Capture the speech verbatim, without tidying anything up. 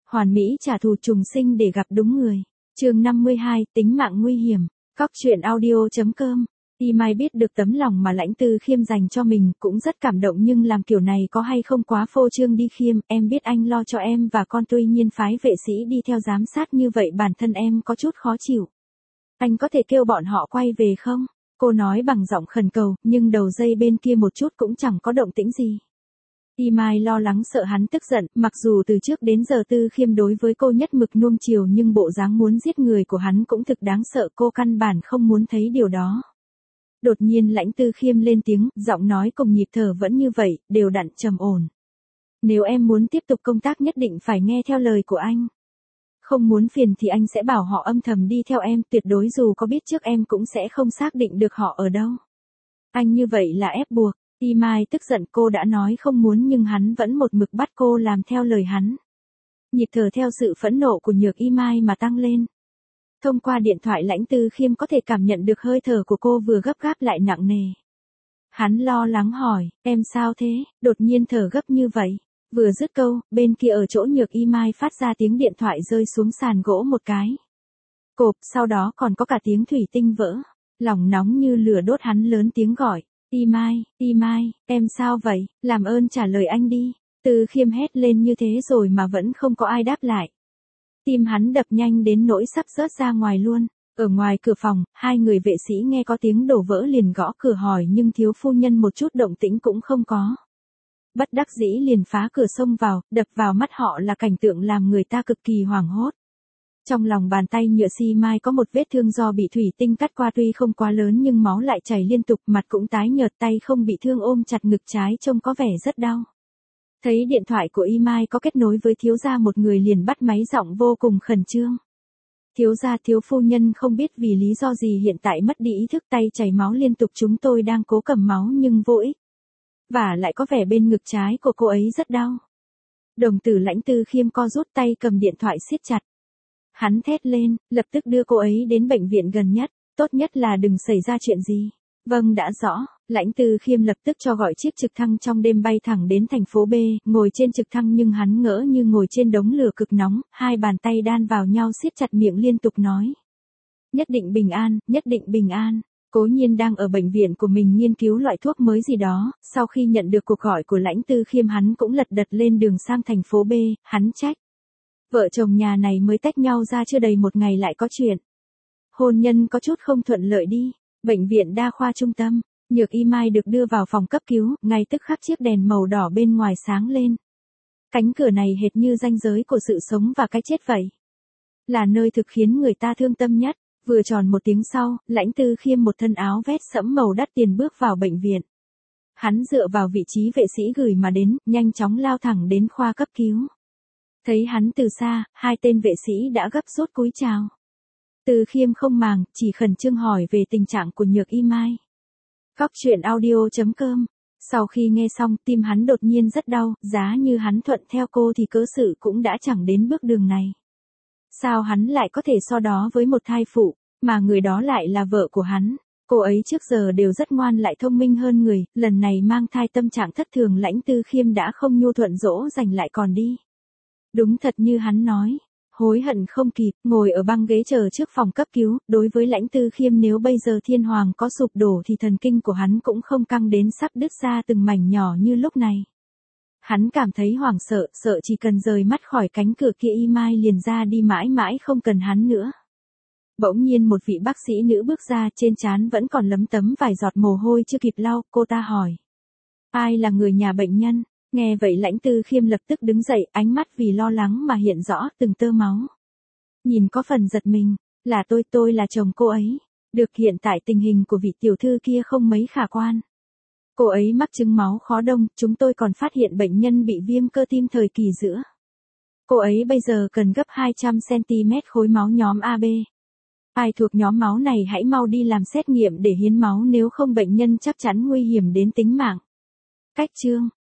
Hoàn mỹ trả thù trùng sinh để gặp đúng người. Chương năm mươi hai, tính mạng nguy hiểm. Cóc truyện audio chấm com. Y Mai biết được tấm lòng mà Lãnh Tư Khiêm dành cho mình, cũng rất cảm động, nhưng làm kiểu này có hay không quá phô trương đi Khiêm, em biết anh lo cho em và con, tuy nhiên phái vệ sĩ đi theo giám sát như vậy bản thân em có chút khó chịu. Anh có thể kêu bọn họ quay về không? Cô nói bằng giọng khẩn cầu, nhưng đầu dây bên kia một chút cũng chẳng có động tĩnh gì. Y Mai lo lắng sợ hắn tức giận, mặc dù từ trước đến giờ Tư Khiêm đối với cô nhất mực nuông chiều, nhưng bộ dáng muốn giết người của hắn cũng thực đáng sợ, cô căn bản không muốn thấy điều đó. Đột nhiên Lãnh Tư Khiêm lên tiếng, giọng nói cùng nhịp thở vẫn như vậy, đều đặn trầm ổn. Nếu em muốn tiếp tục công tác nhất định phải nghe theo lời của anh. Không muốn phiền thì anh sẽ bảo họ âm thầm đi theo em, tuyệt đối dù có biết trước em cũng sẽ không xác định được họ ở đâu. Anh như vậy là ép buộc. Y Mai tức giận, cô đã nói không muốn nhưng hắn vẫn một mực bắt cô làm theo lời hắn. Nhịp thở theo sự phẫn nộ của Nhược Y Mai mà tăng lên. Thông qua điện thoại Lãnh Tư Khiêm có thể cảm nhận được hơi thở của cô vừa gấp gáp lại nặng nề. Hắn lo lắng hỏi, em sao thế, đột nhiên thở gấp như vậy. Vừa dứt câu, bên kia ở chỗ Nhược Y Mai phát ra tiếng điện thoại rơi xuống sàn gỗ một cái. Cộp, sau đó còn có cả tiếng thủy tinh vỡ. Lòng nóng như lửa đốt, hắn lớn tiếng gọi. Y Mai, Y Mai, em sao vậy, làm ơn trả lời anh đi. Tư Khiêm hét lên như thế rồi mà vẫn không có ai đáp lại. Tim hắn đập nhanh đến nỗi sắp rớt ra ngoài luôn. Ở ngoài cửa phòng, hai người vệ sĩ nghe có tiếng đổ vỡ liền gõ cửa hỏi, nhưng thiếu phu nhân một chút động tĩnh cũng không có. Bất đắc dĩ liền phá cửa xông vào, đập vào mắt họ là cảnh tượng làm người ta cực kỳ hoảng hốt. Trong lòng bàn tay nhựa xi mai có một vết thương do bị thủy tinh cắt qua, tuy không quá lớn nhưng máu lại chảy liên tục, mặt cũng tái nhợt, tay không bị thương ôm chặt ngực trái trông có vẻ rất đau. Thấy điện thoại của Y Mai có kết nối với thiếu gia, một người liền bắt máy, giọng vô cùng khẩn trương. Thiếu gia, thiếu phu nhân không biết vì lý do gì hiện tại mất đi ý thức, tay chảy máu liên tục, chúng tôi đang cố cầm máu nhưng vô ích. Và lại có vẻ bên ngực trái của cô ấy rất đau. Đồng tử Lãnh Tư Khiêm co rút, tay cầm điện thoại siết chặt. Hắn thét lên, lập tức đưa cô ấy đến bệnh viện gần nhất, tốt nhất là đừng xảy ra chuyện gì. Vâng, đã rõ. Lãnh Tư Khiêm lập tức cho gọi chiếc trực thăng trong đêm bay thẳng đến thành phố B, ngồi trên trực thăng nhưng hắn ngỡ như ngồi trên đống lửa cực nóng, hai bàn tay đan vào nhau siết chặt, miệng liên tục nói. Nhất định bình an, nhất định bình an. Cố Nhiên đang ở bệnh viện của mình nghiên cứu loại thuốc mới gì đó, sau khi nhận được cuộc gọi của Lãnh Tư Khiêm hắn cũng lật đật lên đường sang thành phố B, hắn trách. Vợ chồng nhà này mới tách nhau ra chưa đầy một ngày lại có chuyện. Hôn nhân có chút không thuận lợi đi. Bệnh viện đa khoa trung tâm, Nhược Y Mai được đưa vào phòng cấp cứu, ngay tức khắc chiếc đèn màu đỏ bên ngoài sáng lên. Cánh cửa này hệt như ranh giới của sự sống và cái chết vậy. Là nơi thực khiến người ta thương tâm nhất. Vừa tròn một tiếng sau, Lãnh Tư Khiêm một thân áo vest sẫm màu đắt tiền bước vào bệnh viện. Hắn dựa vào vị trí vệ sĩ gửi mà đến, nhanh chóng lao thẳng đến khoa cấp cứu. Thấy hắn từ xa, hai tên vệ sĩ đã gấp rút cúi chào. Tư Khiêm không màng, chỉ khẩn trương hỏi về tình trạng của Nhược Y Mai. Cóc truyện audio chấm com. Sau khi nghe xong, tim hắn đột nhiên rất đau, giá như hắn thuận theo cô thì cớ sự cũng đã chẳng đến bước đường này. Sao hắn lại có thể so đó với một thai phụ, mà người đó lại là vợ của hắn. Cô ấy trước giờ đều rất ngoan lại thông minh hơn người, lần này mang thai tâm trạng thất thường, Lãnh Tư Khiêm đã không nhu thuận dỗ dành lại còn đi. Đúng thật như hắn nói, hối hận không kịp, ngồi ở băng ghế chờ trước phòng cấp cứu, đối với Lãnh Tư Khiêm nếu bây giờ thiên hoàng có sụp đổ thì thần kinh của hắn cũng không căng đến sắp đứt ra từng mảnh nhỏ như lúc này. Hắn cảm thấy hoảng sợ, sợ chỉ cần rời mắt khỏi cánh cửa kia Y Mai liền ra đi mãi mãi không cần hắn nữa. Bỗng nhiên một vị bác sĩ nữ bước ra, trên trán vẫn còn lấm tấm vài giọt mồ hôi chưa kịp lau, cô ta hỏi. Ai là người nhà bệnh nhân? Nghe vậy Lãnh Tư Khiêm lập tức đứng dậy, ánh mắt vì lo lắng mà hiện rõ từng tơ máu. Nhìn có phần giật mình, là tôi, tôi là chồng cô ấy. Được, hiện tại tình hình của vị tiểu thư kia không mấy khả quan. Cô ấy mắc chứng máu khó đông, chúng tôi còn phát hiện bệnh nhân bị viêm cơ tim thời kỳ giữa. Cô ấy bây giờ cần gấp hai trăm xăng-ti-mét khối máu nhóm a bê. Ai thuộc nhóm máu này hãy mau đi làm xét nghiệm để hiến máu, nếu không bệnh nhân chắc chắn nguy hiểm đến tính mạng. Cách chương